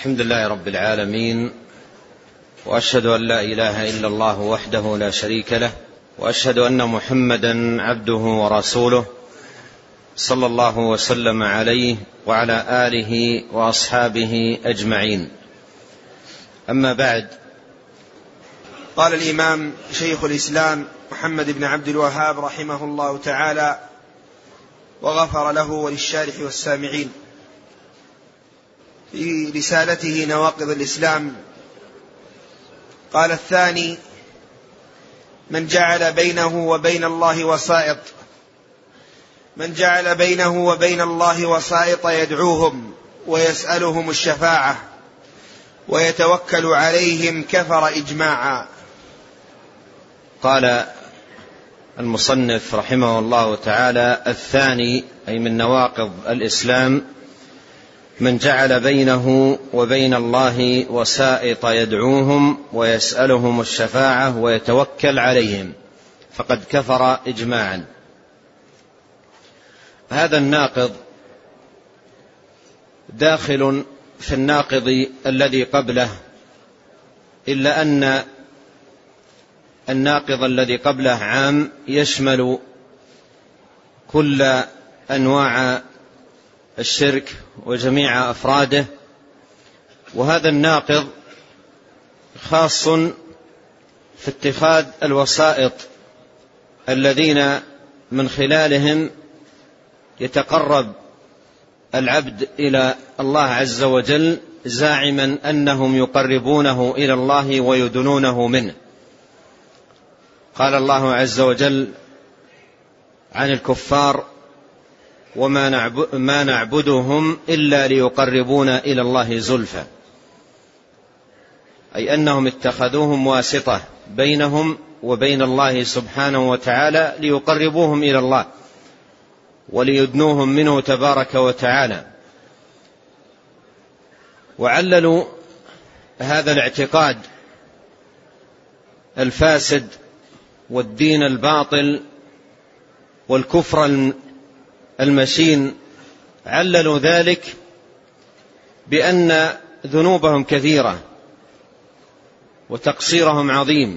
الحمد لله رب العالمين، وأشهد أن لا إله إلا الله وحده لا شريك له، وأشهد أن محمدا عبده ورسوله صلى الله وسلم عليه وعلى آله وأصحابه أجمعين. أما بعد، قال الإمام شيخ الإسلام محمد بن عبد الوهاب رحمه الله تعالى وغفر له وللشارح والسامعين في رسالته نواقض الإسلام، قال: الثاني: من جعل بينه وبين الله وسائط، من جعل بينه وبين الله وسائط يدعوهم ويسألهم الشفاعة ويتوكل عليهم كفر إجماعا. قال المصنف رحمه الله تعالى: الثاني، أي من نواقض الإسلام: من جعل بينه وبين الله وسائط يدعوهم ويسألهم الشفاعة ويتوكل عليهم فقد كفر إجماعا. هذا الناقض داخل في الناقض الذي قبله، إلا أن الناقض الذي قبله عام يشمل كل أنواع الشرك وجميع أفراده، وهذا الناقض خاص في اتخاذ الوسائط الذين من خلالهم يتقرب العبد إلى الله عز وجل زاعما أنهم يقربونه إلى الله ويدنونه منه. قال الله عز وجل عن الكفار: وما نعبدهم إلا ليقربونا إلى الله زلفى، أي أنهم اتخذوهم واسطة بينهم وبين الله سبحانه وتعالى ليقربوهم إلى الله وليدنوهم منه تبارك وتعالى. وعللوا هذا الاعتقاد الفاسد والدين الباطل والكفر المشين، عللوا ذلك بأن ذنوبهم كثيرة وتقصيرهم عظيم،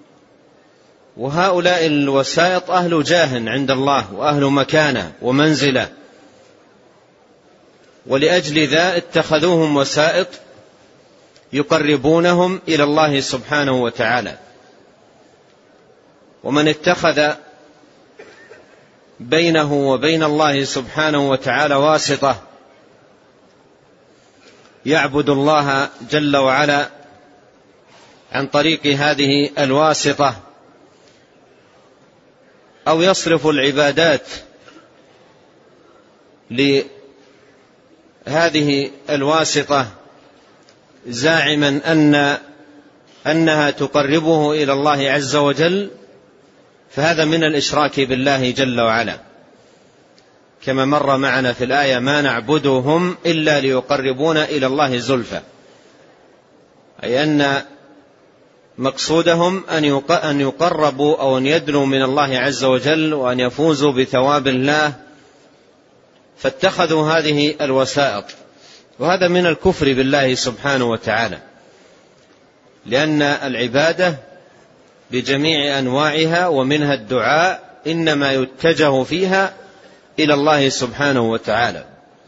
وهؤلاء الوسائط أهل جاه عند الله وأهل مكانة ومنزلة، ولأجل ذا اتخذوهم وسائط يقربونهم إلى الله سبحانه وتعالى. ومن اتخذ بينه وبين الله سبحانه وتعالى واسطة يعبد الله جل وعلا عن طريق هذه الواسطة، أو يصرف العبادات لهذه الواسطة زاعما أنها تقربه إلى الله عز وجل، فهذا من الإشراك بالله جل وعلا، كما مر معنا في الآية: ما نعبدهم إلا ليقربونا إلى الله زلفى، أي أن مقصودهم أن يقربوا أو أن يدنوا من الله عز وجل وأن يفوزوا بثواب الله، فاتخذوا هذه الوسائط. وهذا من الكفر بالله سبحانه وتعالى، لأن العبادة بجميع أنواعها ومنها الدعاء إنما يتجه فيها إلى الله سبحانه وتعالى.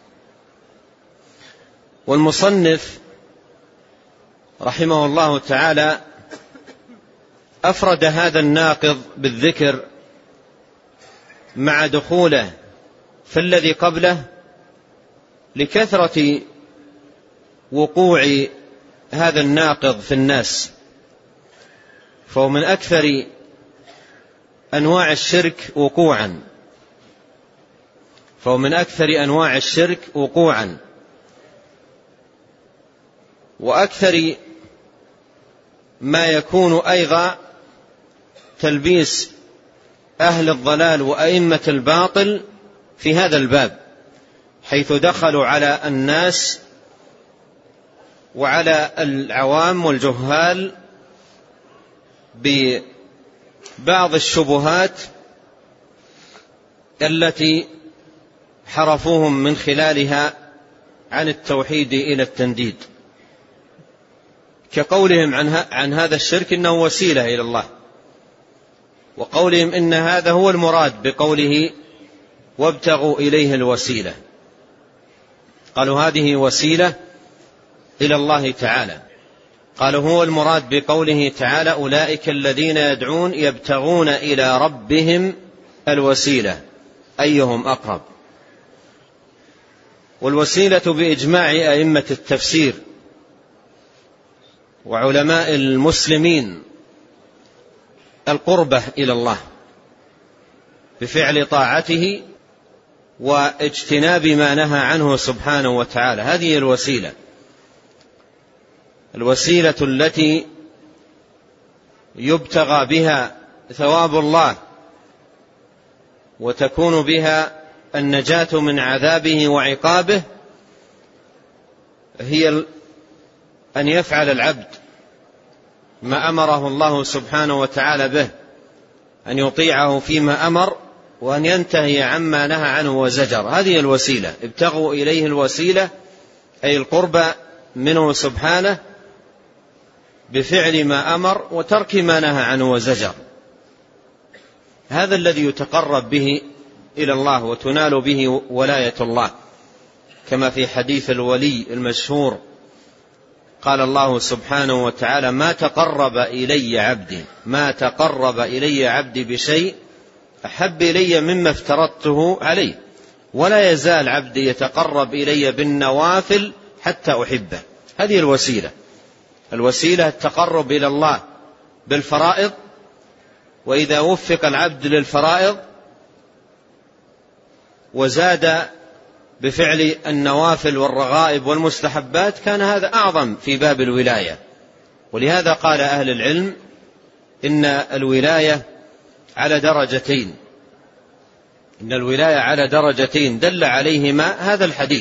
والمصنف رحمه الله تعالى أفرد هذا الناقض بالذكر مع دخوله في الذي قبله لكثرة وقوع هذا الناقض في الناس، فهو من أكثر أنواع الشرك وقوعا، وأكثر ما يكون أيضا تلبيس أهل الضلال وأئمة الباطل في هذا الباب، حيث دخلوا على الناس وعلى العوام والجهال ببعض الشبهات التي حرفوهم من خلالها عن التوحيد إلى التنديد. كقولهم عن هذا الشرك إنه وسيلة إلى الله، وقولهم إن هذا هو المراد بقوله وابتغوا إليه الوسيلة، قالوا هذه وسيلة إلى الله تعالى. قالوا هو المراد بقوله تعالى أولئك الذين يدعون يبتغون إلى ربهم الوسيلة أيهم أقرب. والوسيلة بإجماع أئمة التفسير وعلماء المسلمين القربة إلى الله بفعل طاعته واجتناب ما نهى عنه سبحانه وتعالى، هذه الوسيلة، الوسيلة التي يبتغى بها ثواب الله وتكون بها النجاة من عذابه وعقابه، هي أن يفعل العبد ما أمره الله سبحانه وتعالى به، أن يطيعه فيما أمر وأن ينتهي عما نهى عنه وزجر. هذه الوسيلة، ابتغوا إليه الوسيلة أي القرب منه سبحانه بفعل ما أمر وترك ما نهى عنه وزجر. هذا الذي يتقرب به إلى الله وتنال به ولاية الله، كما في حديث الولي المشهور قال الله سبحانه وتعالى ما تقرب إلي عبدي بشيء أحب إلي مما افترضته عليه، ولا يزال عبدي يتقرب إلي بالنوافل حتى أحبه. هذه الوسيلة التقرب إلى الله بالفرائض، وإذا وفق العبد للفرائض وزاد بفعل النوافل والرغائب والمستحبات كان هذا أعظم في باب الولاية. ولهذا قال أهل العلم إن الولاية على درجتين دل عليهما هذا الحديث.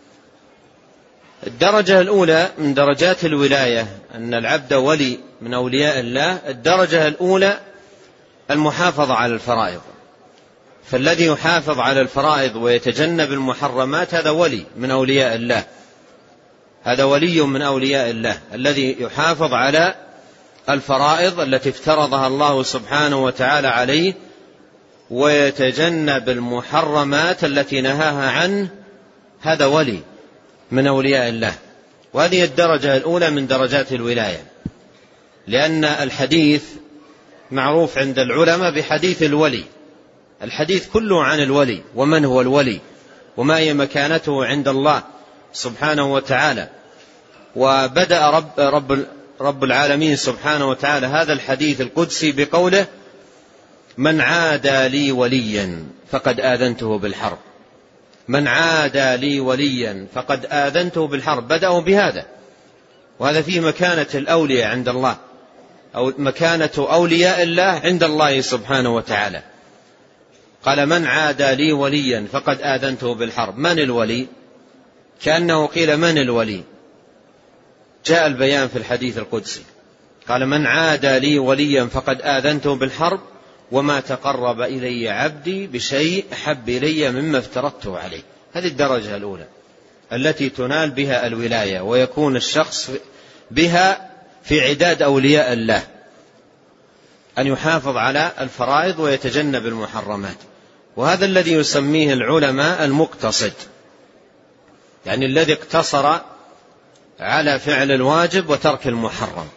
الدرجة الأولى من درجات الولاية أن العبد ولي من أولياء الله، الدرجة الأولى المحافظة على الفرائض، فالذي يحافظ على الفرائض ويتجنب المحرمات هذا ولي من أولياء الله، هذا ولي من أولياء الله الذي يحافظ على الفرائض التي افترضها الله سبحانه وتعالى عليه ويتجنب المحرمات التي نهاها عنه، هذا ولي من أولياء الله. وهذه الدرجة الأولى من درجات الولاية، لأن الحديث معروف عند العلماء بحديث الولي، الحديث كله عن الولي ومن هو الولي وما هي مكانته عند الله سبحانه وتعالى. وبدأ رب العالمين سبحانه وتعالى هذا الحديث القدسي بقوله من عادى لي وليا فقد آذنته بالحرب، من عادى لي وليا فقد آذنته بالحرب. بدأوا بهذا، وهذا فيه مكانة الأولياء عند الله أو مكانة أولياء الله عند الله سبحانه وتعالى. قال من عادى لي وليا فقد آذنته بالحرب. من الولي؟ كأنه قيل من الولي؟ جاء البيان في الحديث القدسي، قال من عادى لي وليا فقد آذنته بالحرب وما تقرب إلي عبدي بشيء أحب إلي مما افترضته عليه. هذه الدرجة الأولى التي تنال بها الولاية ويكون الشخص بها في عداد أولياء الله، أن يحافظ على الفرائض ويتجنب المحرمات. وهذا الذي يسميه العلماء المقتصد، يعني الذي اقتصر على فعل الواجب وترك المحرم.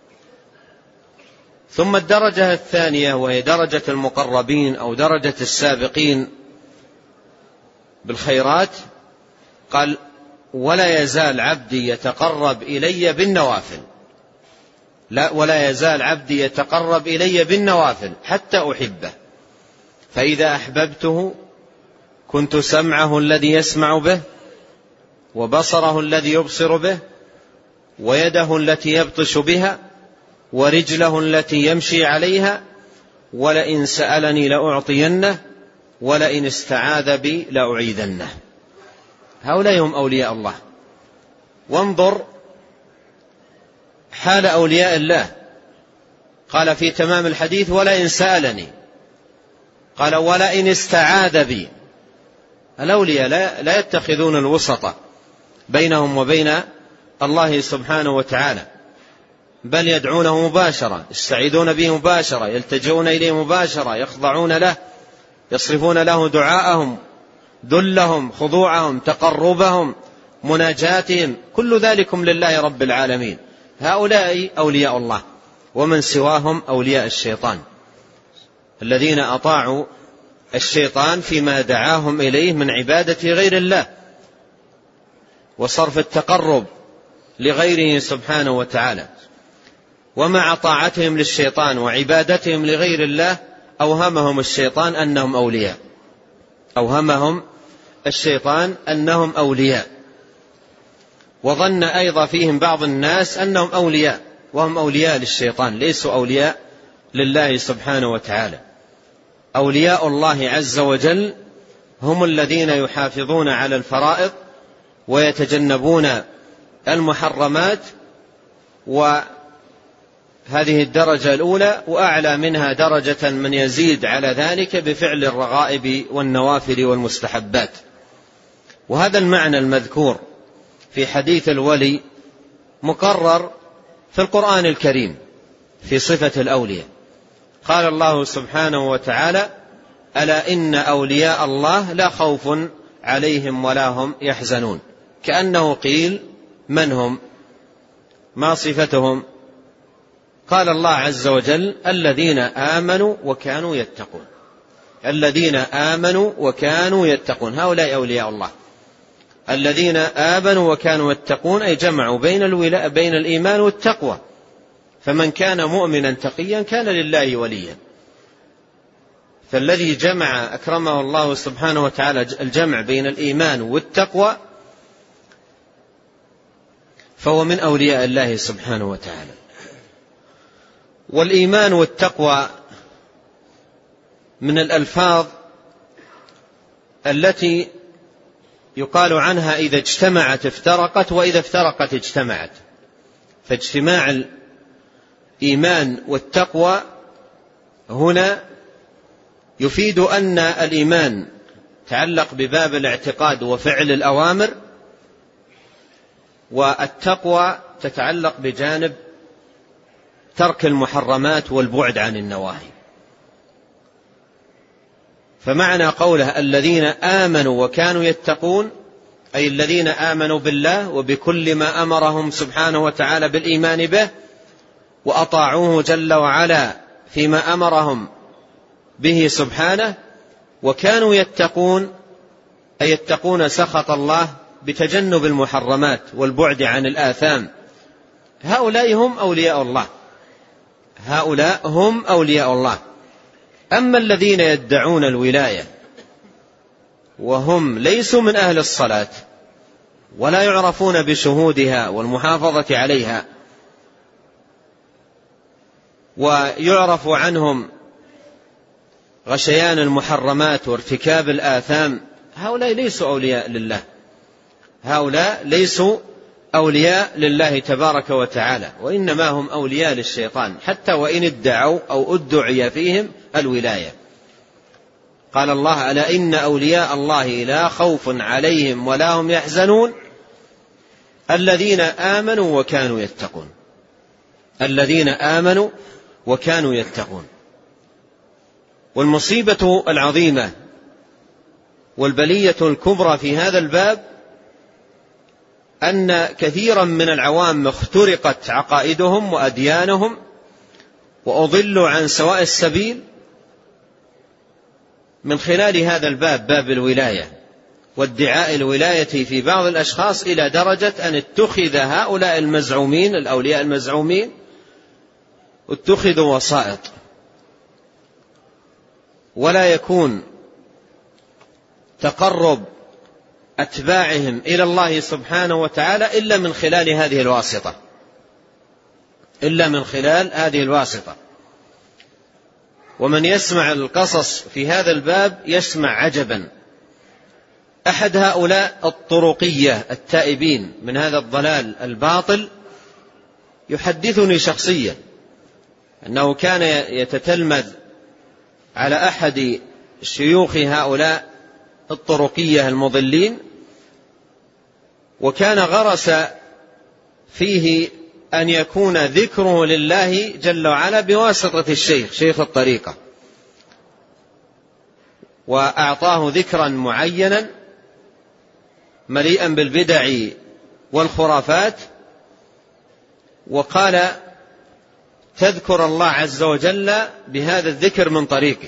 ثم الدرجة الثانية وهي درجة المقربين أو درجة السابقين بالخيرات، قال ولا يزال عبدي يتقرب إلي بالنوافل، ولا يزال عبدي يتقرب إلي بالنوافل حتى أحبه، فإذا أحببته كنت سمعه الذي يسمع به وبصره الذي يبصر به ويده التي يبطش بها ورجله التي يمشي عليها، ولئن سألني لأعطينه ولئن استعاذ بي لأعيذنه. هؤلاء هم أولياء الله. وانظر حال أولياء الله، قال في تمام الحديث ولئن سألني، قال ولئن استعاذ بي. الأولياء لا يتخذون الوسط بينهم وبين الله سبحانه وتعالى، بل يدعونه مباشرة، يستعيذون به مباشرة، يلتجئون إليه مباشرة، يخضعون له، يصرفون له دعاءهم، ذلهم، خضوعهم، تقربهم، مناجاتهم، كل ذلكم لله رب العالمين. هؤلاء أولياء الله، ومن سواهم أولياء الشيطان الذين أطاعوا الشيطان فيما دعاهم إليه من عبادة غير الله وصرف التقرب لغيره سبحانه وتعالى. ومع طاعتهم للشيطان وعبادتهم لغير الله أوهمهم الشيطان أنهم أولياء، أوهمهم الشيطان أنهم أولياء، وظن أيضا فيهم بعض الناس أنهم أولياء، وهم أولياء للشيطان، ليسوا أولياء لله سبحانه وتعالى. أولياء الله عز وجل هم الذين يحافظون على الفرائض ويتجنبون المحرمات، وهذه الدرجة الأولى، وأعلى منها درجة من يزيد على ذلك بفعل الرغائب والنوافل والمستحبات. وهذا المعنى المذكور في حديث الولي مقرر في القرآن الكريم في صفة الأولياء. قال الله سبحانه وتعالى: ألا إن أولياء الله لا خوف عليهم ولا هم يحزنون. كأنه قيل: من هم؟ ما صفتهم؟ قال الله عز وجل: الذين آمنوا وكانوا يتقون. الذين آمنوا وكانوا يتقون، هؤلاء أولياء الله. الذين آمنوا وكانوا يتقون أي جمعوا بين الإيمان والتقوى، فمن كان مؤمنا تقيا كان لله وليا. فالذي جمع أكرمه الله سبحانه وتعالى الجمع بين الإيمان والتقوى فهو من أولياء الله سبحانه وتعالى. والإيمان والتقوى من الألفاظ التي يقال عنها إذا اجتمعت افترقت، وإذا افترقت اجتمعت. فاجتماع الإيمان والتقوى هنا يفيد أن الإيمان تعلق بباب الاعتقاد وفعل الأوامر، والتقوى تتعلق بجانب ترك المحرمات والبعد عن النواهي. فمعنى قوله الذين آمنوا وكانوا يتقون أي الذين آمنوا بالله وبكل ما أمرهم سبحانه وتعالى بالإيمان به، وأطاعوه جل وعلا فيما أمرهم به سبحانه، وكانوا يتقون أي يتقون سخط الله بتجنب المحرمات والبعد عن الآثام. هؤلاء هم أولياء الله، هؤلاء هم أولياء الله. أما الذين يدعون الولاية وهم ليسوا من أهل الصلاة ولا يعرفون بشهودها والمحافظة عليها، ويعرف عنهم غشيان المحرمات وارتكاب الآثام، هؤلاء ليسوا أولياء لله، هؤلاء ليسوا أولياء لله تبارك وتعالى، وإنما هم أولياء للشيطان، حتى وإن ادعوا أو ادعي فيهم الولاية. قال الله: ألا إن أولياء الله لا خوف عليهم ولا هم يحزنون الذين آمنوا وكانوا يتقون. الذين آمنوا وكانوا يتقون. والمصيبة العظيمة والبلية الكبرى في هذا الباب أن كثيرا من العوام اخترقت عقائدهم وأديانهم وأضلوا عن سواء السبيل من خلال هذا الباب، باب الولاية وادعاء الولاية في بعض الأشخاص، إلى درجة أن اتخذ هؤلاء المزعومين الأولياء المزعومين اتخذوا وسائط، ولا يكون تقرب أتباعهم إلى الله سبحانه وتعالى إلا من خلال هذه الواسطة، إلا من خلال هذه الواسطة. ومن يسمع القصص في هذا الباب يسمع عجبا. أحد هؤلاء الطرقية التائبين من هذا الضلال الباطل يحدثني شخصيا أنه كان يتتلمذ على أحد شيوخ هؤلاء الطرقية المضلين، وكان غرس فيه أن يكون ذكره لله جل وعلا بواسطة الشيخ، شيخ الطريقة، وأعطاه ذكرا معينا مليئا بالبدع والخرافات، وقال تذكر الله عز وجل بهذا الذكر من طريقه.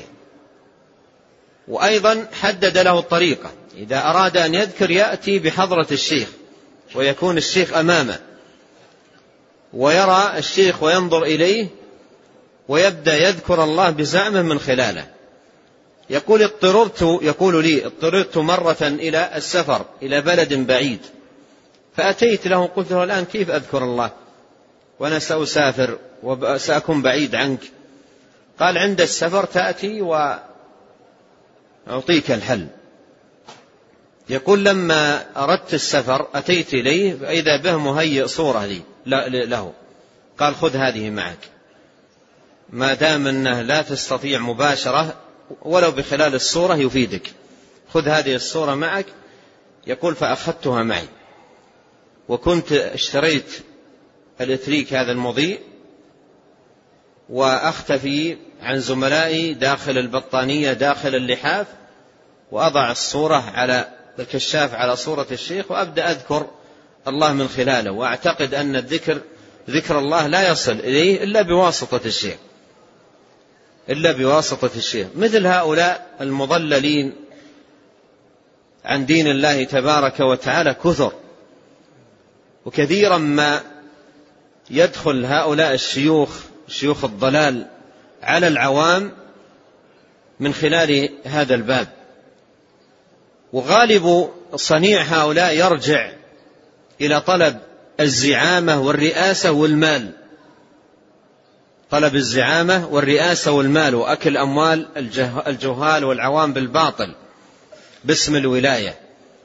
وأيضا حدد له الطريقة، إذا أراد أن يذكر يأتي بحضرة الشيخ ويكون الشيخ أمامه ويرى الشيخ وينظر إليه ويبدأ يذكر الله بزعمه من خلاله. يقول اضطررت مرة إلى السفر إلى بلد بعيد، فأتيت له قلت له الآن كيف أذكر الله وأنا سأكون بعيد عنك؟ قال عند السفر تأتي وأعطيك الحل. يقول لما أردت السفر أتيت إليه فإذا به مهيئ صورة له، قال خذ هذه معك، ما دام أنه لا تستطيع مباشرة ولو بخلال الصورة يفيدك، خذ هذه الصورة معك. يقول فأخذتها معي، وكنت اشتريت الإتريك هذا المضيء وأختفي عن زملائي داخل البطانية داخل اللحاف، وأضع الصورة على الكشاف على صورة الشيخ وأبدأ أذكر الله من خلاله، وأعتقد أن ذكر الله لا يصل إليه إلا بواسطة الشيخ. مثل هؤلاء المضللين عن دين الله تبارك وتعالى كثر، وكثيرا ما يدخل هؤلاء شيوخ الضلال على العوام من خلال هذا الباب. وغالب صنيع هؤلاء يرجع إلى طلب الزعامة والرئاسة والمال، طلب الزعامة والرئاسة والمال، وأكل أموال الجهال والعوام بالباطل باسم الولاية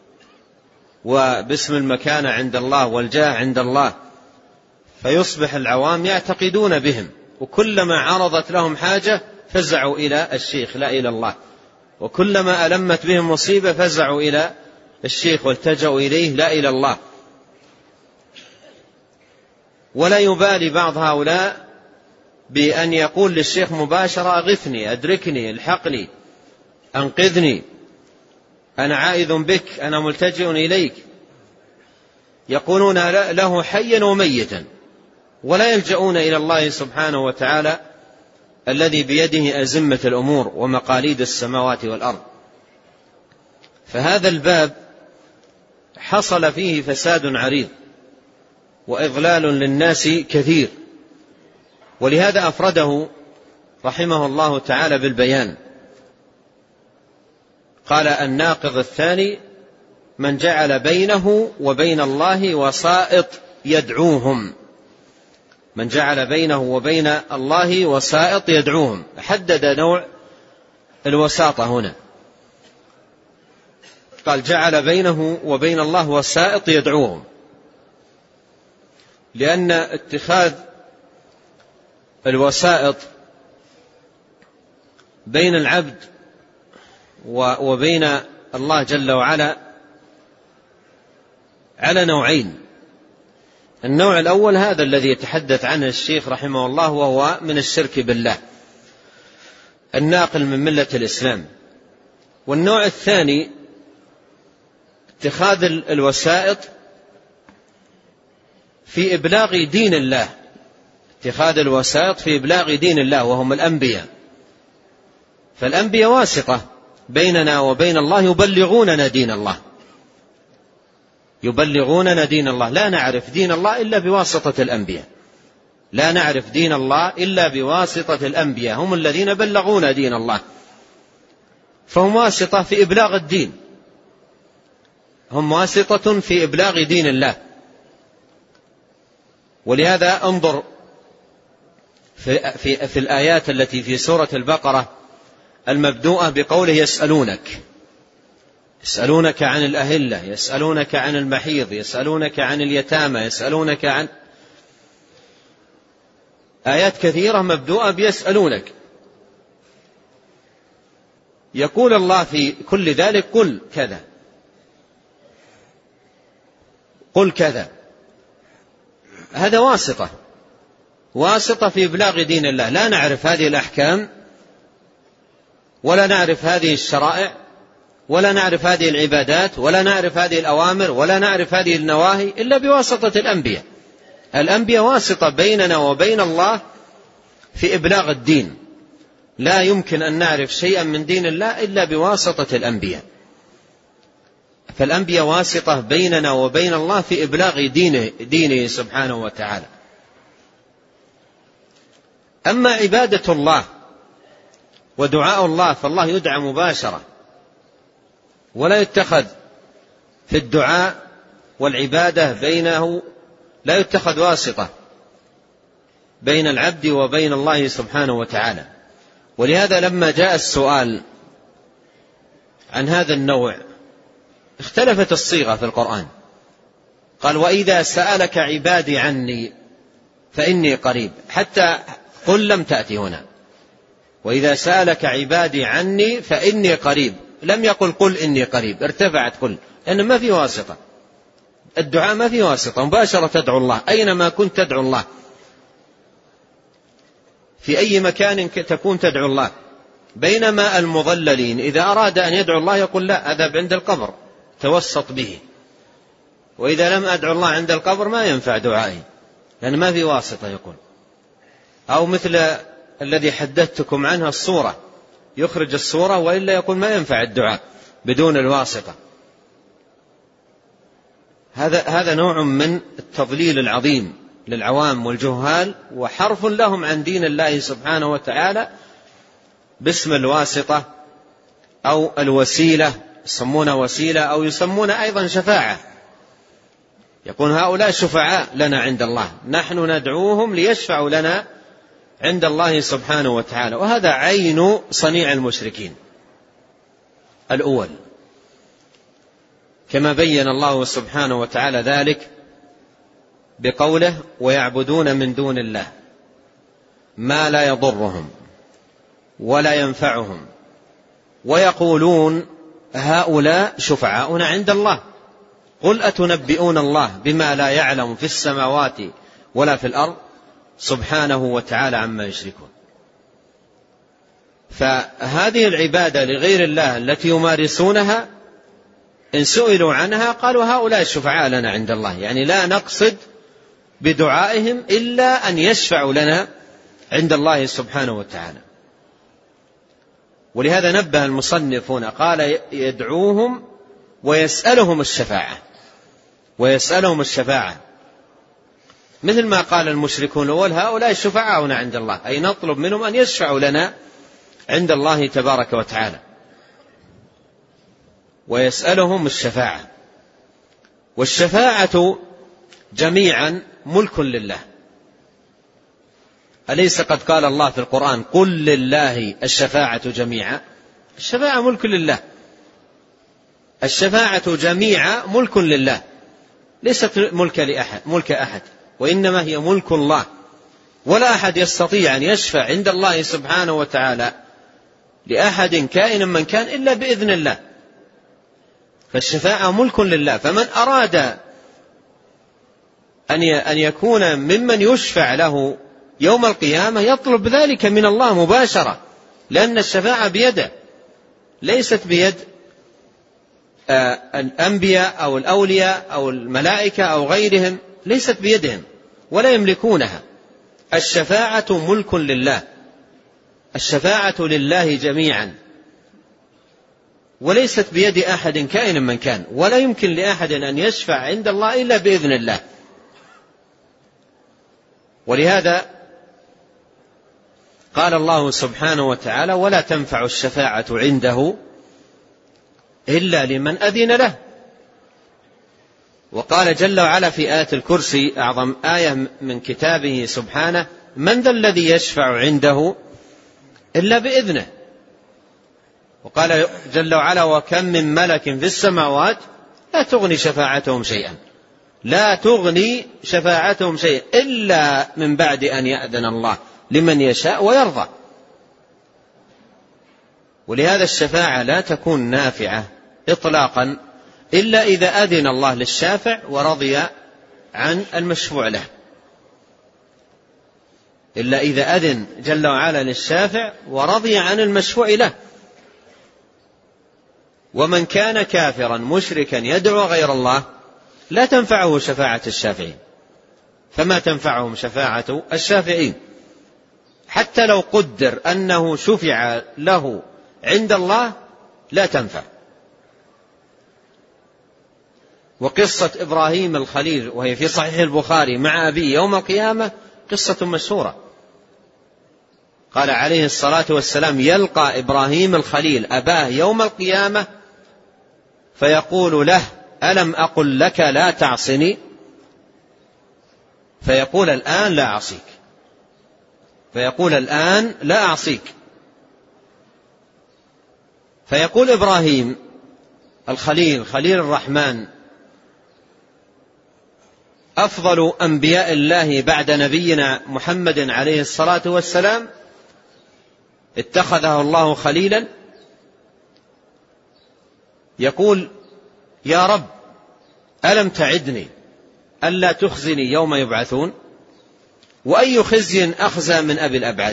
وباسم المكانة عند الله والجاه عند الله، فيصبح العوام يعتقدون بهم، وكلما عرضت لهم حاجة فزعوا إلى الشيخ لا إلى الله، وكلما ألمت بهم مصيبة فزعوا إلى الشيخ والتجأوا إليه لا إلى الله. ولا يبالي بعض هؤلاء بأن يقول للشيخ مباشرة أغثني، أدركني، الحقني، أنقذني، أنا عائذ بك، أنا ملتجئ إليك. يقولون له حيا وميتا، ولا يلجؤون إلى الله سبحانه وتعالى الذي بيده أزمة الأمور ومقاليد السماوات والأرض. فهذا الباب حصل فيه فساد عريض وإضلال للناس كثير، ولهذا أفرده رحمه الله تعالى بالبيان. قال الناقض الثاني من جعل بينه وبين الله وسائط يدعوهم، من جعل بينه وبين الله وسائط يدعوهم. حدد نوع الوساطة هنا، قال جعل بينه وبين الله وسائط يدعوهم، لأن اتخاذ الوسائط بين العبد وبين الله جل وعلا على نوعين. النوع الأول هذا الذي يتحدث عنه الشيخ رحمه الله، وهو من الشرك بالله الناقل من ملة الإسلام. والنوع الثاني اتخاذ الوسائط في إبلاغ دين الله، اتخاذ الوسائط في إبلاغ دين الله وهم الأنبياء. فالأنبياء واسطة بيننا وبين الله، يبلغوننا دين الله، يبلغوننا دين الله. لا نعرف دين الله إلا بواسطة الأنبياء، لا نعرف دين الله إلا بواسطة الأنبياء، هم الذين بلغونا دين الله، فهم واسطة في إبلاغ الدين، هم واسطة في إبلاغ دين الله. ولهذا انظر في الآيات التي في سورة البقرة المبدوءة بقوله يسألونك عن الأهلة، يسألونك عن المحيض، يسألونك عن اليتامى، يسألونك عن آيات كثيرة مبدوءة بيسألونك. يقول الله في كل ذلك قل كذا، قل كذا. هذا واسطة في إبلاغ دين الله. لا نعرف هذه الأحكام ولا نعرف هذه الشرائع ولا نعرف هذه العبادات ولا نعرف هذه الأوامر ولا نعرف هذه النواهي إلا بواسطة الأنبياء. الأنبياء واسطة بيننا وبين الله في إبلاغ الدين. لا يمكن أن نعرف شيئا من دين الله إلا بواسطة الأنبياء. فالأنبياء واسطة بيننا وبين الله في إبلاغ دينه سبحانه وتعالى. أما عبادة الله ودعاء الله فالله يدعى مباشرة، ولا يتخذ في الدعاء والعبادة بينه، لا يتخذ واسطة بين العبد وبين الله سبحانه وتعالى. ولهذا لما جاء السؤال عن هذا النوع اختلفت الصيغة في القرآن. قال وإذا سألك عبادي عني فإني قريب، حتى قل لم تأتي هنا. وإذا سألك عبادي عني فإني قريب، لم يقل قل إني قريب، ارتفعت قل، لأن ما في واسطة. الدعاء ما في واسطة، مباشرة تدعو الله أينما كنت تدعو الله، في أي مكان تكون تدعو الله. بينما المضللين إذا أراد أن يدعو الله يقول لا أذهب عند القبر توسط به، وإذا لم أدعو الله عند القبر ما ينفع دعائي لأن ما في واسطة يقول. أو مثل الذي حدثتكم عنها الصورة، يخرج الصورة وإلا يقول ما ينفع الدعاء بدون الواسطة. هذا نوع من التضليل العظيم للعوام والجهال، وحرف لهم عن دين الله سبحانه وتعالى باسم الواسطة أو الوسيلة، يسمونها وسيلة أو يسمون أيضا شفاعة. يقول هؤلاء شفعاء لنا عند الله، نحن ندعوهم ليشفعوا لنا عند الله سبحانه وتعالى. وهذا عين صنيع المشركين الأول، كما بين الله سبحانه وتعالى ذلك بقوله ويعبدون من دون الله ما لا يضرهم ولا ينفعهم ويقولون هؤلاء شفعاؤنا عند الله قل أتنبئون الله بما لا يعلم في السماوات ولا في الأرض سبحانه وتعالى عما يشركون. فهذه العبادة لغير الله التي يمارسونها إن سئلوا عنها قالوا هؤلاء الشفعاء لنا عند الله، يعني لا نقصد بدعائهم إلا أن يشفعوا لنا عند الله سبحانه وتعالى. ولهذا نبه المصنف هنا قال يدعوهم ويسألهم الشفاعة، مثل ما قال المشركون الأول هؤلاء شفعاؤنا عند الله، أي نطلب منهم أن يشفعوا لنا عند الله تبارك وتعالى. ويسألهم الشفاعة، والشفاعة جميعا ملك لله. أليس قد قال الله في القرآن قل لله الشفاعة جميعا؟ الشفاعة ملك لله، الشفاعة جميعا ملك لله، ليست ملك أحد، وإنما هي ملك الله. ولا أحد يستطيع أن يشفع عند الله سبحانه وتعالى لأحد كائنا من كان إلا بإذن الله. فالشفاعة ملك لله، فمن أراد أن يكون ممن يشفع له يوم القيامة يطلب ذلك من الله مباشرة، لأن الشفاعة بيده، ليست بيد الأنبياء أو الأولياء أو الملائكة أو غيرهم، ليست بيدهم ولا يملكونها. الشفاعة ملك لله، الشفاعة لله جميعا، وليست بيد أحد كائن من كان، ولا يمكن لأحد أن يشفع عند الله إلا بإذن الله. ولهذا قال الله سبحانه وتعالى ولا تنفع الشفاعة عنده إلا لمن أذن له. وقال جل وعلا في آية الكرسي أعظم آية من كتابه سبحانه من ذا الذي يشفع عنده إلا بإذنه. وقال جل وعلا وكم من ملك في السماوات لا تغني شفاعتهم شيئا، لا تغني شفاعتهم شيئا إلا من بعد أن يأذن الله لمن يشاء ويرضى. ولهذا الشفاعة لا تكون نافعة إطلاقا إلا إذا أذن الله للشافع ورضي عن المشفوع له. إلا إذا أذن جل وعلا للشافع ورضي عن المشفوع له. ومن كان كافرا مشركا يدعو غير الله لا تنفعه شفاعة الشافعين، فما تنفعهم شفاعة الشافعين حتى لو قدر أنه شفع له عند الله لا تنفع. وقصة إبراهيم الخليل وهي في صحيح البخاري مع أبيه يوم القيامة قصة مشهورة. قال عليه الصلاة والسلام: يلقى إبراهيم الخليل أباه يوم القيامة فيقول له: ألم أقل لك لا تعصني؟ فيقول: الآن لا أعصيك. فيقول: الآن لا أعصيك. فيقول إبراهيم الخليل خليل الرحمن: أفضل أنبياء الله بعد نبينا محمد عليه الصلاة والسلام اتخذه الله خليلا. يقول: يا رب ألم تعدني ألا تخزني يوم يبعثون؟ وأي خزي أخزى من أبي الأبعد؟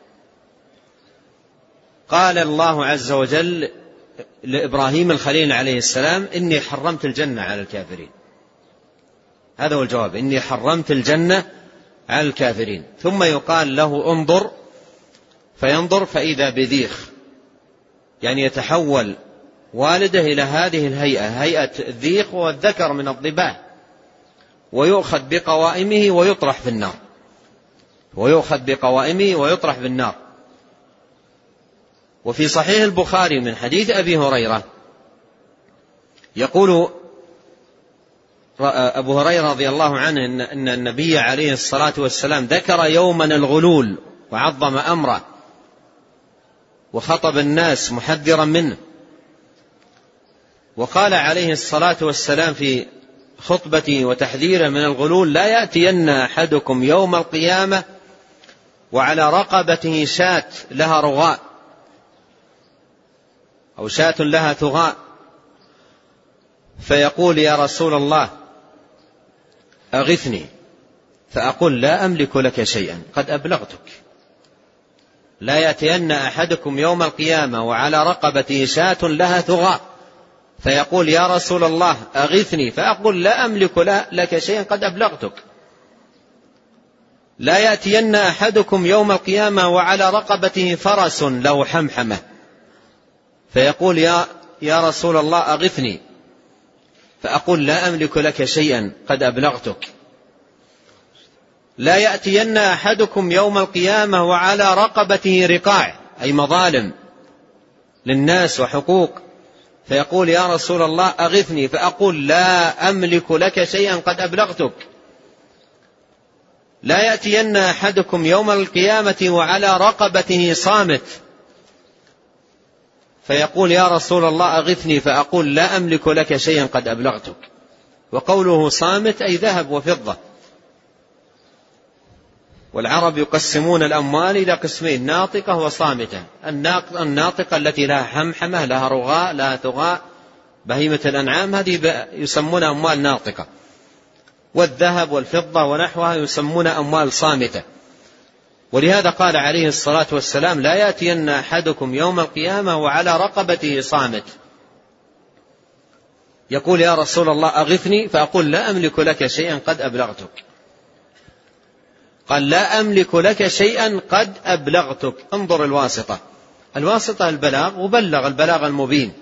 قال الله عز وجل لإبراهيم الخليل عليه السلام: إني حرمت الجنة على الكافرين. هذا هو الجواب: إني حرمت الجنة على الكافرين. ثم يقال له: انظر، فينظر فإذا بذيخ، يعني يتحول والده إلى هذه الهيئة، هيئة الذيخ والذكر من الضباع، ويؤخذ بقوائمه ويطرح في النار، ويؤخذ بقوائمه ويطرح في النار. وفي صحيح البخاري من حديث أبي هريرة يقول أبو هريرة رضي الله عنه أن النبي عليه الصلاة والسلام ذكر يوما الغلول وعظم أمره وخطب الناس محذرا منه، وقال عليه الصلاة والسلام في خطبته وتحذيره من الغلول: لا يأتين أحدكم يوم القيامة وعلى رقبته شاة لها رغاء أو شاة لها ثغاء، فيقول: يا رسول الله أغثني، فأقول: لا أملك لك شيئا قد أبلغتك. لا يأتين أحدكم يوم القيامة وعلى رقبته شاة لها ثغاء، فيقول: يا رسول الله أغثني، فأقول: لا أملك لك شيئا قد أبلغتك. لا يأتين أحدكم يوم القيامة وعلى رقبته فرس له حمحمة، فيقول: يا رسول الله أغثني، فأقول: لا أملك لك شيئا قد أبلغتك. لا يأتين أحدكم يوم القيامة وعلى رقبته رقاع، أي مظالم للناس وحقوق، فيقول: يا رسول الله أغثني، فأقول: لا أملك لك شيئا قد أبلغتك. لا يأتين أحدكم يوم القيامة وعلى رقبته صامت، فيقول: يا رسول الله أغثني، فأقول: لا أملك لك شيئا قد أبلغتك. وقوله صامت أي ذهب وفضة. والعرب يقسمون الأموال إلى قسمين: ناطقة وصامتة. الناطقة التي لها حمحمة لها رغاء لها ثغاء بهيمة الأنعام، هذه يسمونها أموال ناطقة. والذهب والفضة ونحوها يسمون أموال صامتة. ولهذا قال عليه الصلاة والسلام: لا يأتين أحدكم يوم القيامة وعلى رقبته صامت. يقول: يا رسول الله أغثني، فأقول: لا أملك لك شيئا قد أبلغتك. قال: لا أملك لك شيئا قد أبلغتك. انظر الواسطة، الواسطة البلاغ، وبلغ البلاغ المبين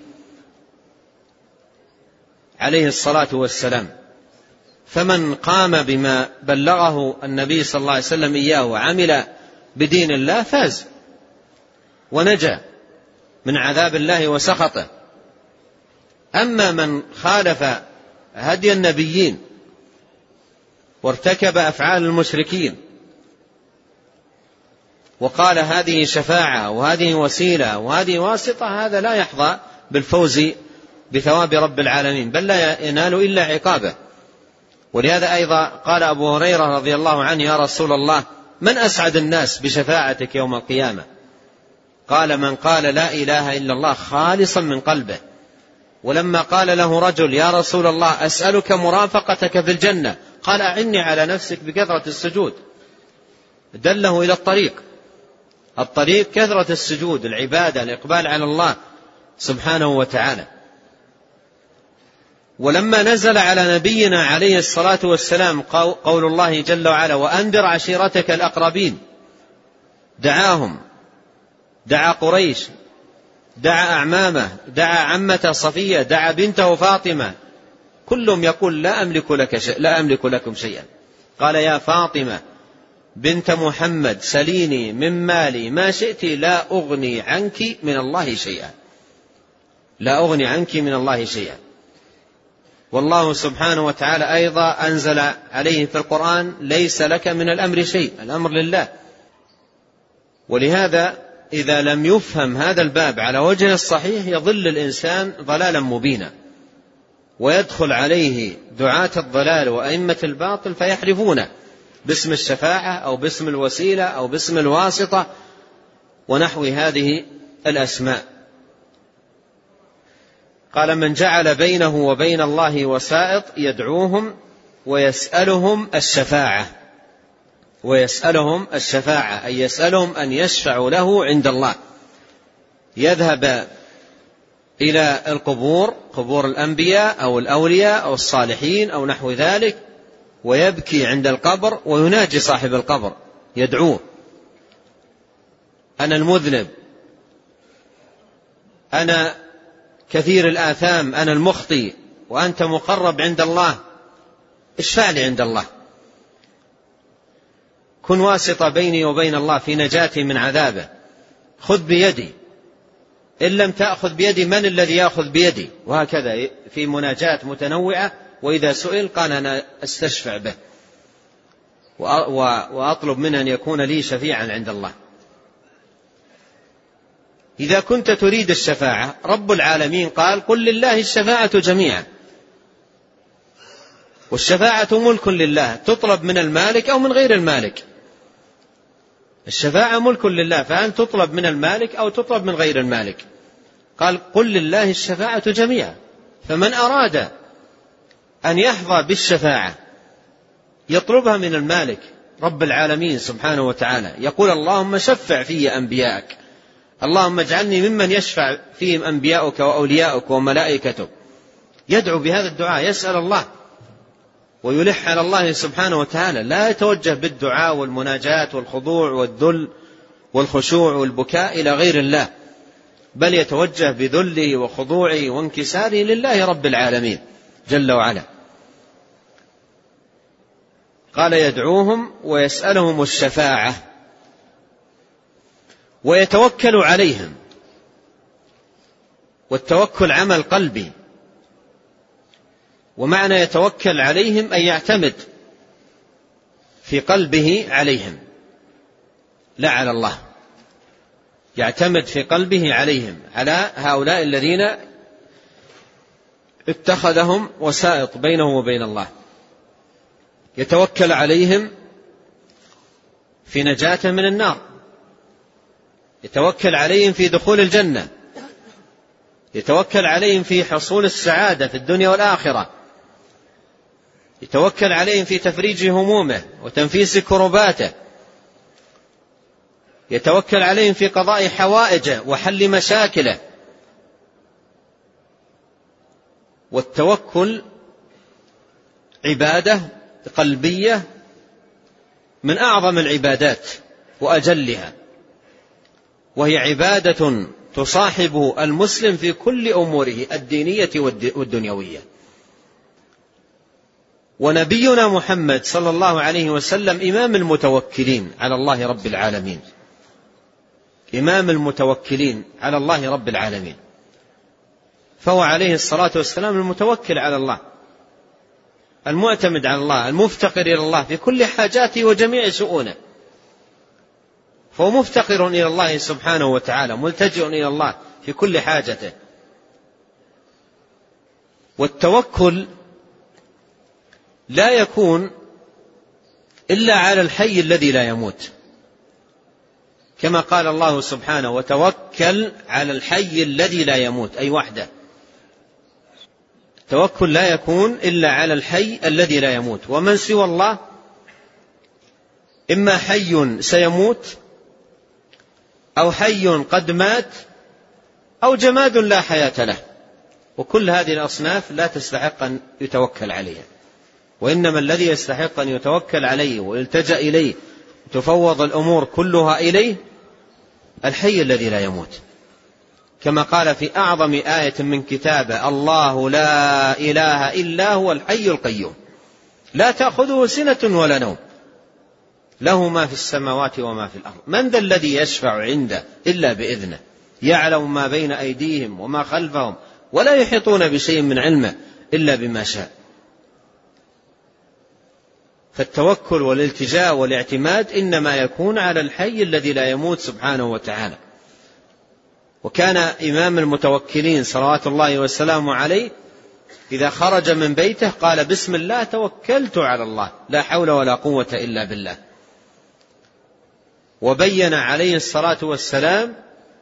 عليه الصلاة والسلام. فمن قام بما بلغه النبي صلى الله عليه وسلم إياه وعمل بدين الله فاز ونجا من عذاب الله وسخطه. أما من خالف هدي النبيين وارتكب أفعال المشركين وقال هذه شفاعة وهذه وسيلة وهذه واسطة، هذا لا يحظى بالفوز بثواب رب العالمين، بل لا ينال إلا عقابه. ولهذا أيضا قال أبو هريرة رضي الله عنه: يا رسول الله من أسعد الناس بشفاعتك يوم القيامة؟ قال: من قال لا إله إلا الله خالصا من قلبه. ولما قال له رجل: يا رسول الله أسألك مرافقتك في الجنة، قال: أعني على نفسك بكثرة السجود. دله إلى الطريق كثرة السجود، العبادة، الإقبال على الله سبحانه وتعالى. ولما نزل على نبينا عليه الصلاة والسلام قول الله جل وعلا: وأنذر عشيرتك الأقربين، دعاهم، دعا قريش، دعا أعمامه، دعا عمته صفية، دعا بنته فاطمة، كلهم يقول: لا أملك لكم شيئا. قال: يا فاطمة بنت محمد سليني من مالي ما شئت لا أغني عنك من الله شيئا، لا أغني عنك من الله شيئا. والله سبحانه وتعالى أيضا أنزل عليه في القرآن: ليس لك من الأمر شيء، الأمر لله. ولهذا إذا لم يفهم هذا الباب على وجه الصحيح يضل الإنسان ضلالا مبينا، ويدخل عليه دعاة الضلال وأئمة الباطل فيحرفونه باسم الشفاعة أو باسم الوسيلة أو باسم الواسطة ونحو هذه الأسماء. قال: من جعل بينه وبين الله وسائط يدعوهم ويسألهم الشفاعة، أي يسألهم أن يشفعوا له عند الله. يذهب إلى القبور، قبور الأنبياء أو الأولياء أو الصالحين أو نحو ذلك، ويبكي عند القبر ويناجي صاحب القبر، يدعوه: أنا المذنب، أنا كثير الآثام، أنا المخطئ، وأنت مقرب عند الله، اشفع لي عند الله، كن واسطة بيني وبين الله في نجاتي من عذابه، خذ بيدي، إن لم تأخذ بيدي من الذي يأخذ بيدي؟ وهكذا في مناجات متنوعة. وإذا سئل قال: أنا أستشفع به وأطلب منه أن يكون لي شفيعا عند الله. إذا كنت تريد الشفاعة، رب العالمين قال: قل لله الشفاعة جميعا، والشفاعة ملك لله، تطلب من المالك أو من غير المالك. الشفاعة ملك لله، فأن تطلب من المالك أو تطلب من غير المالك. قال: قل لله الشفاعة جميعا. فمن أراد أن يحظى بالشفاعة يطلبها من المالك رب العالمين سبحانه وتعالى، يقول: اللهم شفع في أنبيائك، اللهم اجعلني ممن يشفع فيهم أنبياؤك وأولياؤك وملائكتك. يدعو بهذا الدعاء، يسأل الله ويلح على الله سبحانه وتعالى، لا يتوجه بالدعاء والمناجاة والخضوع والذل والخشوع والبكاء إلى غير الله، بل يتوجه بذله وخضوعه وانكساره لله رب العالمين جل وعلا. قال: يدعوهم ويسألهم الشفاعة ويتوكل عليهم. والتوكل عمل قلبي، ومعنى يتوكل عليهم أن يعتمد في قلبه عليهم لا على الله، يعتمد في قلبه عليهم، على هؤلاء الذين اتخذهم وسائط بينه وبين الله. يتوكل عليهم في نجاته من النار، يتوكل عليهم في دخول الجنة، يتوكل عليهم في حصول السعادة في الدنيا والآخرة، يتوكل عليهم في تفريج همومه وتنفيس كرباته، يتوكل عليهم في قضاء حوائجه وحل مشاكله. والتوكل عبادة قلبية من أعظم العبادات وأجلها، وهي عبادة تصاحب المسلم في كل أموره الدينية والدنيوية. ونبينا محمد صلى الله عليه وسلم إمام المتوكلين على الله رب العالمين، إمام المتوكلين على الله رب العالمين، فهو عليه الصلاة والسلام المتوكل على الله، المعتمد على الله، المفتقر إلى الله في كل حاجاته وجميع شؤونه، فهو مفتقر إلى الله سبحانه وتعالى، ملتجئ إلى الله في كل حاجته. والتوكل لا يكون إلا على الحي الذي لا يموت، كما قال الله سبحانه: وتوكل على الحي الذي لا يموت، أي وحده. التوكل لا يكون إلا على الحي الذي لا يموت، ومن سوى الله إما حي سيموت، أو حي قد مات، أو جماد لا حياة له. وكل هذه الأصناف لا تستحق أن يتوكل عليها، وإنما الذي يستحق أن يتوكل عليه ويلتجأ إليه تفوض الأمور كلها إليه الحي الذي لا يموت، كما قال في أعظم آية من كتابه: الله لا إله إلا هو الحي القيوم لا تأخذه سنة ولا نوم له ما في السماوات وما في الأرض من ذا الذي يشفع عنده إلا بإذنه يعلم ما بين أيديهم وما خلفهم ولا يحيطون بشيء من علمه إلا بما شاء. فالتوكل والالتجاء والاعتماد إنما يكون على الحي الذي لا يموت سبحانه وتعالى. وكان إمام المتوكلين صلوات الله وسلامه عليه إذا خرج من بيته قال: بسم الله توكلت على الله لا حول ولا قوة إلا بالله. وبين عليه الصلاة والسلام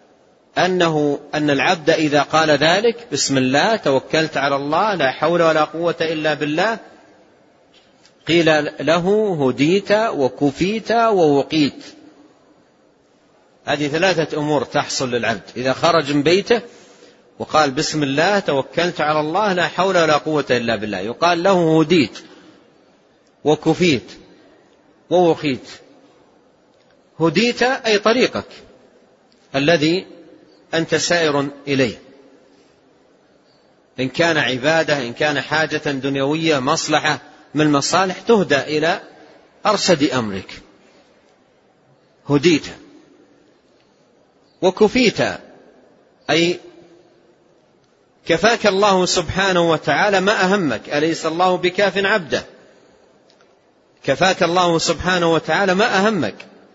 أن العبد إذا قال ذلك: بسم الله توكلت على الله لا حول ولا قوة إلا بالله، قيل له: هديت وكفيت ووقيت. هذه 3 أمور تحصل للعبد إذا خرج من بيته وقال: بسم الله توكلت على الله لا حول ولا قوة إلا بالله، يقال له: هديت وكفيت ووقيت. هديت أي طريقك الذي أنت سائر إليه، إن كان عبادة، إن كان حاجة دنيوية، مصلحة من المصالح، تهدى إلى أرشد أمرك. هديت. وكفيت أي كفاك الله سبحانه وتعالى ما أهمك، أليس الله بكاف عبده؟ كفاك الله سبحانه وتعالى ما أهمك.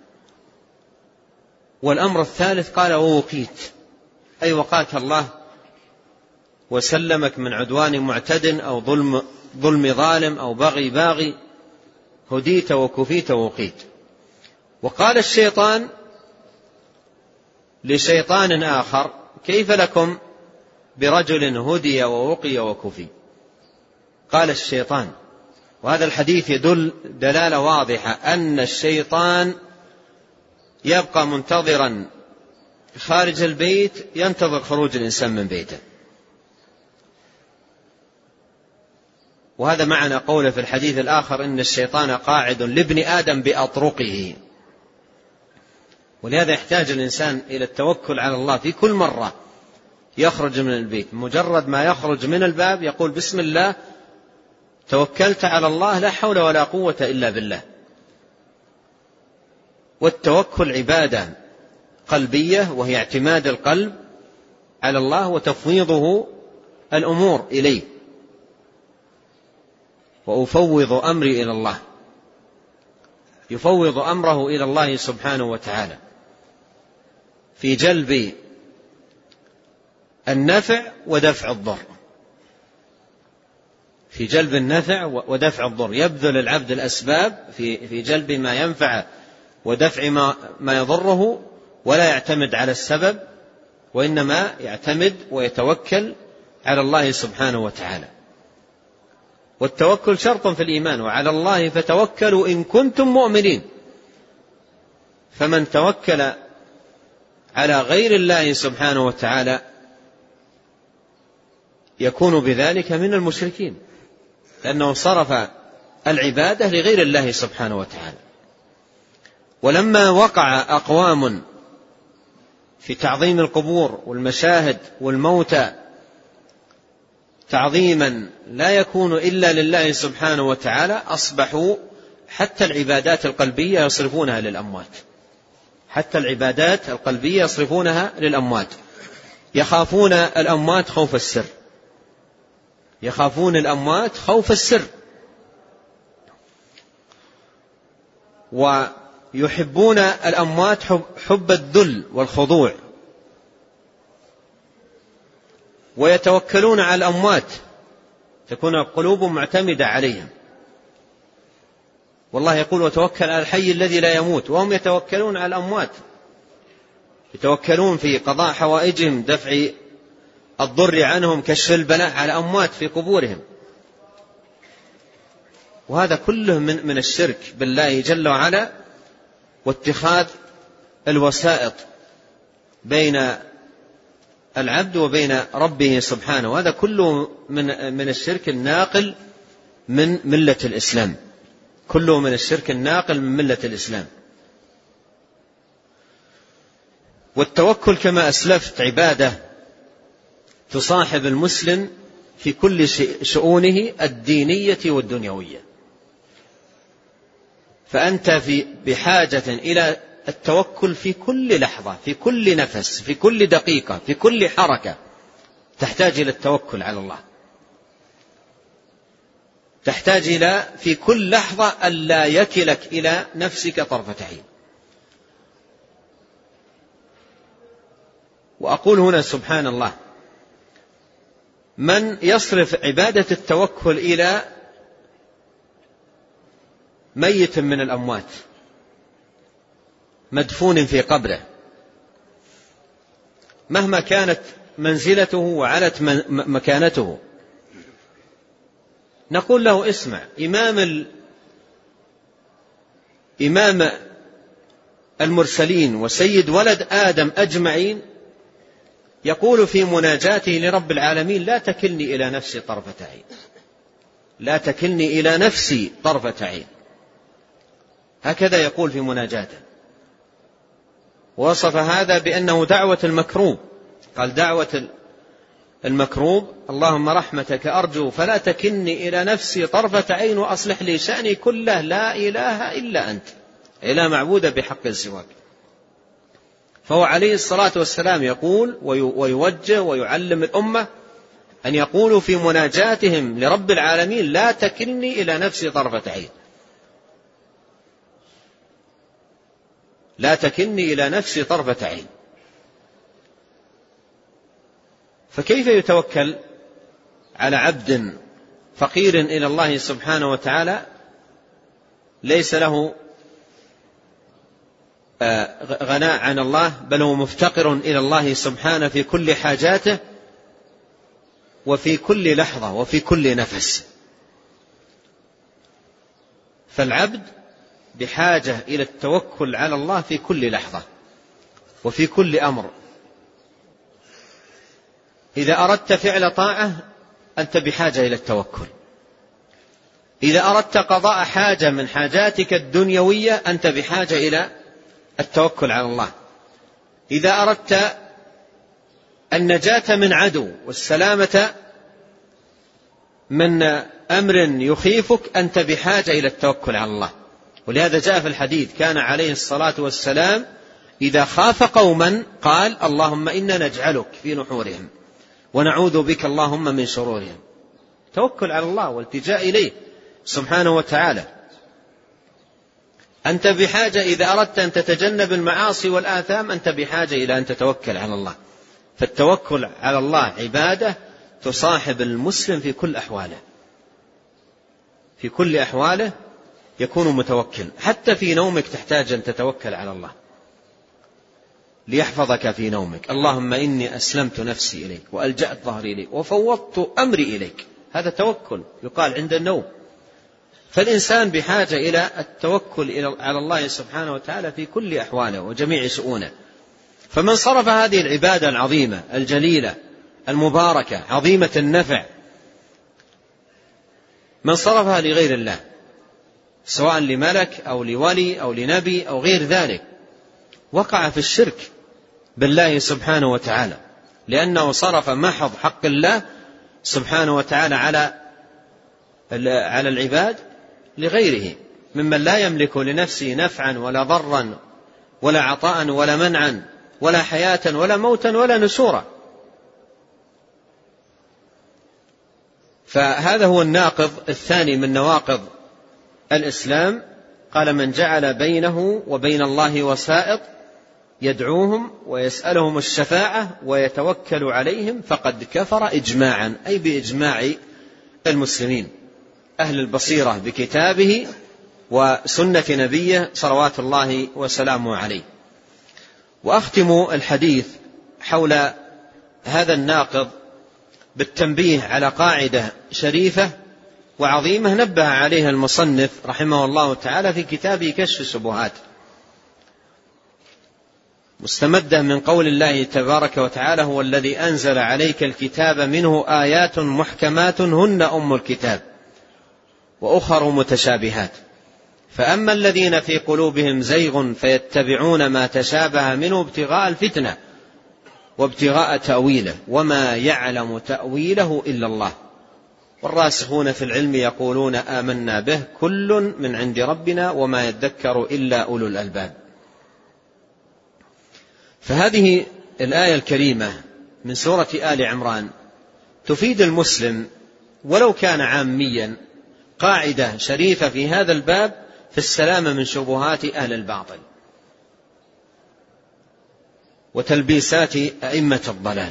والأمر الثالث قال: ووقيت أي وقاك الله وسلمك من عدوان معتد أو ظلم ظالم أو بغي باغي. هديت وكفيت ووقيت. وقال الشيطان لشيطان آخر: كيف لكم برجل هدي ووقي وكفي؟ قال الشيطان، وهذا الحديث يدل دلالة واضحة أن الشيطان يبقى منتظرا خارج البيت، ينتظر خروج الإنسان من بيته. وهذا معنى قوله في الحديث الآخر: إن الشيطان قاعد لابن آدم بأطرقه. ولهذا يحتاج الإنسان إلى التوكل على الله في كل مرة يخرج من البيت. مجرد ما يخرج من الباب يقول: بسم الله توكلت على الله لا حول ولا قوة إلا بالله. والتوكل عبادة قلبية، وهي اعتماد القلب على الله وتفويضه الأمور إليه. وأفوض أمري إلى الله، يفوض أمره إلى الله سبحانه وتعالى في جلب النفع ودفع الضر. في جلب النفع ودفع الضر يبذل العبد الأسباب في جلب ما ينفعه ودفع ما يضره، ولا يعتمد على السبب، وإنما يعتمد ويتوكل على الله سبحانه وتعالى. والتوكل شرط في الإيمان: وعلى الله فتوكلوا إن كنتم مؤمنين. فمن توكل على غير الله سبحانه وتعالى يكون بذلك من المشركين، لأنه صرف العبادة لغير الله سبحانه وتعالى. ولما وقع أقوام في تعظيم القبور والمشاهد والموتى تعظيما لا يكون إلا لله سبحانه وتعالى، أصبحوا حتى العبادات القلبية يصرفونها للأموات. حتى العبادات القلبية يصرفونها للأموات. يخافون الأموات خوف السر، يخافون الأموات خوف السر. ويحبون الأموات حب الذل والخضوع. ويتوكلون على الأموات، تكون القلوب معتمدة عليهم. والله يقول: وتوكل على الحي الذي لا يموت. وهم يتوكلون على الأموات، يتوكلون في قضاء حوائجهم، دفع الضر عنهم، كشف البلاء على أموات في قبورهم. وهذا كله من الشرك بالله جل وعلا واتخاذ الوسائط بين العبد وبين ربه سبحانه، وهذا كله من الشرك الناقل من ملة الإسلام، كله من الشرك الناقل من ملة الإسلام. والتوكل كما أسلفت عبادة تصاحب المسلم في كل شؤونه الدينية والدنيوية، فأنت بحاجة إلى التوكل في كل لحظة، في كل نفس، في كل دقيقة، في كل حركة تحتاج إلى التوكل على الله، تحتاج إلى في كل لحظة ألا يكلك إلى نفسك طرفة عين. وأقول هنا سبحان الله، من يصرف عبادة التوكل إلى ميت من الأموات مدفون في قبره مهما كانت منزلته وعلت مكانته، نقول له اسمع، إمام المرسلين وسيد ولد آدم أجمعين يقول في مناجاته لرب العالمين: لا تكلني إلى نفسي طرفة عين، لا تكلني إلى نفسي طرفة عين. هكذا يقول في مناجاته، وصف هذا بأنه دعوة المكروب، قال دعوة المكروب: اللهم رحمتك أرجو فلا تكلني إلى نفسي طرفة عين وأصلح لي شأني كله لا إله إلا أنت، لا معبود بحق سواك. فهو عليه الصلاة والسلام يقول ويوجه ويعلم الأمة أن يقولوا في مناجاتهم لرب العالمين: لا تكلني إلى نفسي طرفة عين، لا تكلني إلى نفسي طرفة عين. فكيف يتوكل على عبد فقير إلى الله سبحانه وتعالى ليس له غناء عن الله، بل هو مفتقر إلى الله سبحانه في كل حاجاته وفي كل لحظة وفي كل نفس. فالعبد بحاجة إلى التوكل على الله في كل لحظة وفي كل أمر. إذا أردت فعل طاعة أنت بحاجة إلى التوكل، إذا أردت قضاء حاجة من حاجاتك الدنيوية أنت بحاجة إلى التوكل على الله، إذا أردت النجاة من عدو والسلامة من أمر يخيفك أنت بحاجة إلى التوكل على الله. ولهذا جاء في الحديث: كان عليه الصلاة والسلام إذا خاف قوما قال: اللهم إنا نجعلك في نحورهم ونعوذ بك اللهم من شرورهم. توكل على الله والتجاء إليه سبحانه وتعالى. أنت بحاجة إذا أردت أن تتجنب المعاصي والآثام أنت بحاجة إلى أن تتوكل على الله. فالتوكل على الله عبادة تصاحب المسلم في كل أحواله، في كل أحواله يكون متوكل. حتى في نومك تحتاج أن تتوكل على الله ليحفظك في نومك. اللهم إني أسلمت نفسي إليك وألجأت ظهري إليك وفوضت أمري إليك، هذا توكل يقال عند النوم. فالإنسان بحاجة إلى التوكل على الله سبحانه وتعالى في كل أحواله وجميع شؤونه. فمن صرف هذه العبادة العظيمة الجليلة المباركة عظيمة النفع، من صرفها لغير الله سواء لملك أو لولي أو لنبي أو غير ذلك وقع في الشرك بالله سبحانه وتعالى، لأنه صرف محض حق الله سبحانه وتعالى على العباد لغيره ممن لا يملك لنفسه نفعا ولا ضرا ولا عطاء ولا منعا ولا حياة ولا موتا ولا نشورا. فهذا هو الناقض الثاني من نواقض الإسلام. قال: من جعل بينه وبين الله وسائط يدعوهم ويسألهم الشفاعة ويتوكل عليهم فقد كفر إجماعا، أي بإجماع المسلمين أهل البصيرة بكتابه وسنة نبيه صلوات الله وسلامه عليه. وأختم الحديث حول هذا الناقض بالتنبيه على قاعدة شريفة وعظيمة نبه عليها المصنف رحمه الله تعالى في كتابه كشف الشبهات. مستمدة من قول الله تبارك وتعالى: هو الذي أنزل عليك الكتاب منه آيات محكمات هن أم الكتاب وأخر متشابهات، فأما الذين في قلوبهم زيغ فيتبعون ما تشابه منه ابتغاء الفتنة وابتغاء تأويله وما يعلم تأويله إلا الله، والراسخون في العلم يقولون آمنا به كل من عند ربنا وما يذكر إلا أولو الألباب. فهذه الآية الكريمة من سورة آل عمران تفيد المسلم ولو كان عاميا قاعدة شريفة في هذا الباب في السلامة من شبهات أهل الباطل وتلبيسات أئمة الضلال.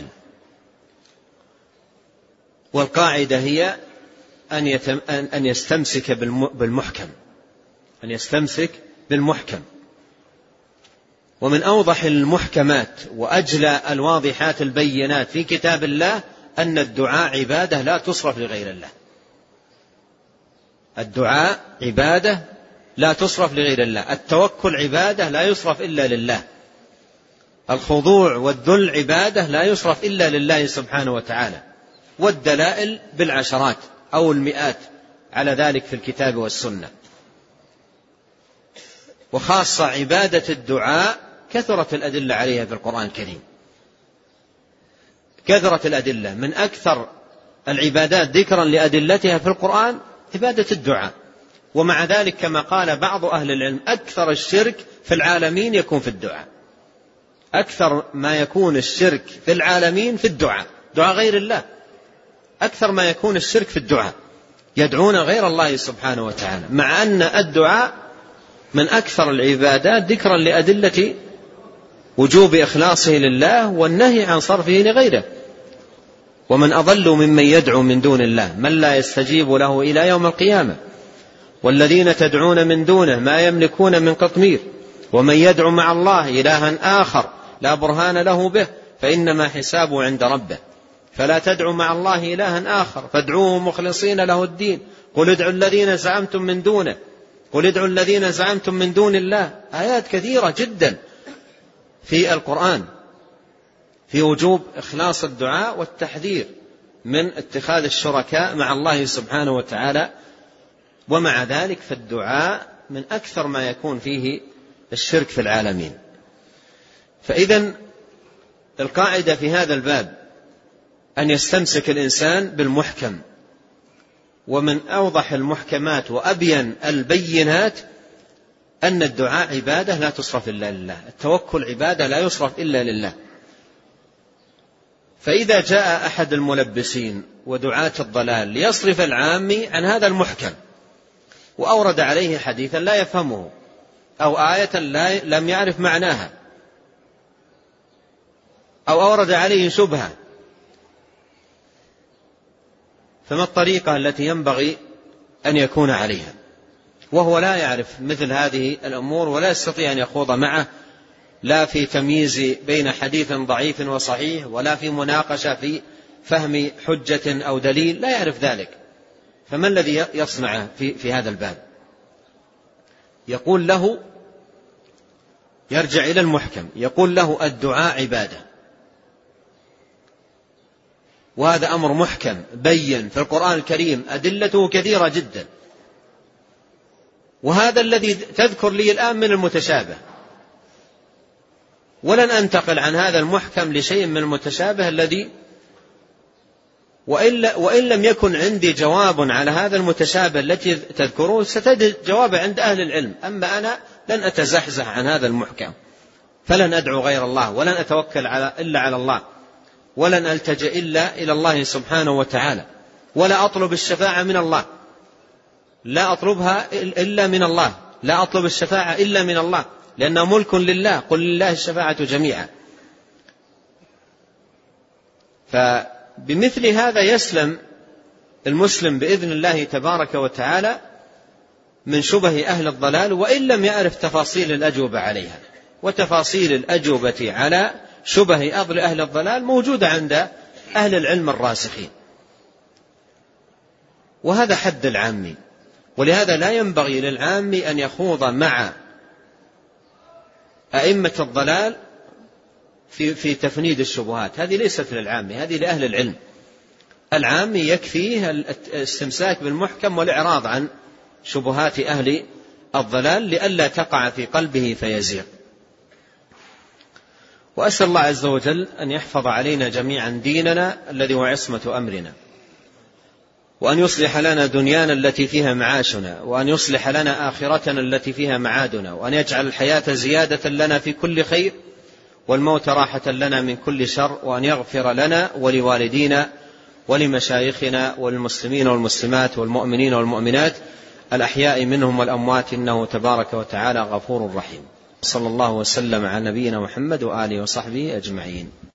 والقاعدة هي أن يستمسك بالمحكم، أن يستمسك بالمحكم. ومن أوضح المحكمات وأجلى الواضحات البينات في كتاب الله أن الدعاء عبادة لا تصرف لغير الله. الدعاء عبادة لا تصرف لغير الله، التوكل عبادة لا يصرف إلا لله، الخضوع والذل عبادة لا يصرف إلا لله سبحانه وتعالى، والدلائل بالعشرات أو المئات على ذلك في الكتاب والسنة. وخاصة عبادة الدعاء كثرت الأدلة عليها في القرآن الكريم، كثرت الأدلة. من أكثر العبادات ذكرا لأدلتها في القرآن عبادة الدعاء. ومع ذلك كما قال بعض أهل العلم أكثر الشرك في العالمين يكون في الدعاء، أكثر ما يكون الشرك في العالمين في الدعاء، دعاء غير الله. أكثر ما يكون الشرك في الدعاء، يدعون غير الله سبحانه وتعالى، مع أن الدعاء من أكثر العبادات ذكرا لأدلة وجوب إخلاصه لله والنهي عن صرفه لغيره. ومن أضل ممن يدعو من دون الله من لا يستجيب له إلى يوم القيامة، والذين تدعون من دونه ما يملكون من قطمير، ومن يدعو مع الله إلها آخر لا برهان له به فإنما حسابه عند ربه، فلا تدعوا مع الله إلها آخر فادعوه مخلصين له الدين، قل ادعوا الذين زعمتم من دونه، قل ادعوا الذين زعمتم من دون الله. آيات كثيرة جدا في القرآن في وجوب إخلاص الدعاء والتحذير من اتخاذ الشركاء مع الله سبحانه وتعالى. ومع ذلك فالدعاء من أكثر ما يكون فيه الشرك في العالمين. فإذن القاعدة في هذا الباب أن يستمسك الإنسان بالمحكم. ومن أوضح المحكمات وأبين البينات أن الدعاء عبادة لا تصرف إلا لله، التوكل عبادة لا يصرف إلا لله. فإذا جاء أحد الملبسين ودعاة الضلال ليصرف العامي عن هذا المحكم وأورد عليه حديثا لا يفهمه أو آية لم يعرف معناها أو أورد عليه شبهة، فما الطريقة التي ينبغي أن يكون عليها وهو لا يعرف مثل هذه الأمور ولا يستطيع أن يخوض معه لا في تمييز بين حديث ضعيف وصحيح ولا في مناقشة في فهم حجة أو دليل، لا يعرف ذلك. فما الذي يصنع في هذا الباب؟ يقول له، يرجع إلى المحكم، يقول له الدعاء عبادة، وهذا أمر محكم بين في القرآن الكريم أدلته كثيرة جدا. وهذا الذي تذكر لي الآن من المتشابه، ولن أنتقل عن هذا المحكم لشيء من المتشابه الذي وإن لم يكن عندي جواب على هذا المتشابه التي تذكروه ستجد جواب عند أهل العلم. أما أنا لن أتزحزح عن هذا المحكم، فلن أدعو غير الله، ولن أتوكل إلا على الله، ولن ألتجئ إلا إلى الله سبحانه وتعالى، ولا أطلب الشفاعة من الله، لا أطلبها إلا من الله، لا أطلب الشفاعة إلا من الله، لأنه ملك لله، قل لله الشفاعة جميعا. فبمثل هذا يسلم المسلم بإذن الله تبارك وتعالى من شبه أهل الضلال، وإن لم يعرف تفاصيل الأجوبة عليها. وتفاصيل الأجوبة على شبه أهل الضلال موجودة عند أهل العلم الراسخين، وهذا حد العامي. ولهذا لا ينبغي للعامي أن يخوض مع أئمة الضلال في تفنيد الشبهات، هذه ليست للعامة، هذه لأهل العلم. العام يكفيه الاستمساك بالمحكم والإعراض عن شبهات أهل الضلال لئلا تقع في قلبه فيزيغ. وأسأل الله عز وجل أن يحفظ علينا جميعا ديننا الذي هو عصمة أمرنا، وأن يصلح لنا دنيانا التي فيها معاشنا، وأن يصلح لنا آخرتنا التي فيها معادنا، وأن يجعل الحياة زيادة لنا في كل خير والموت راحة لنا من كل شر، وأن يغفر لنا ولوالدينا ولمشايخنا والمسلمين والمسلمات والمؤمنين والمؤمنات الأحياء منهم والأموات، إنه تبارك وتعالى غفور رحيم. صلى الله وسلم على نبينا محمد وآله وصحبه أجمعين.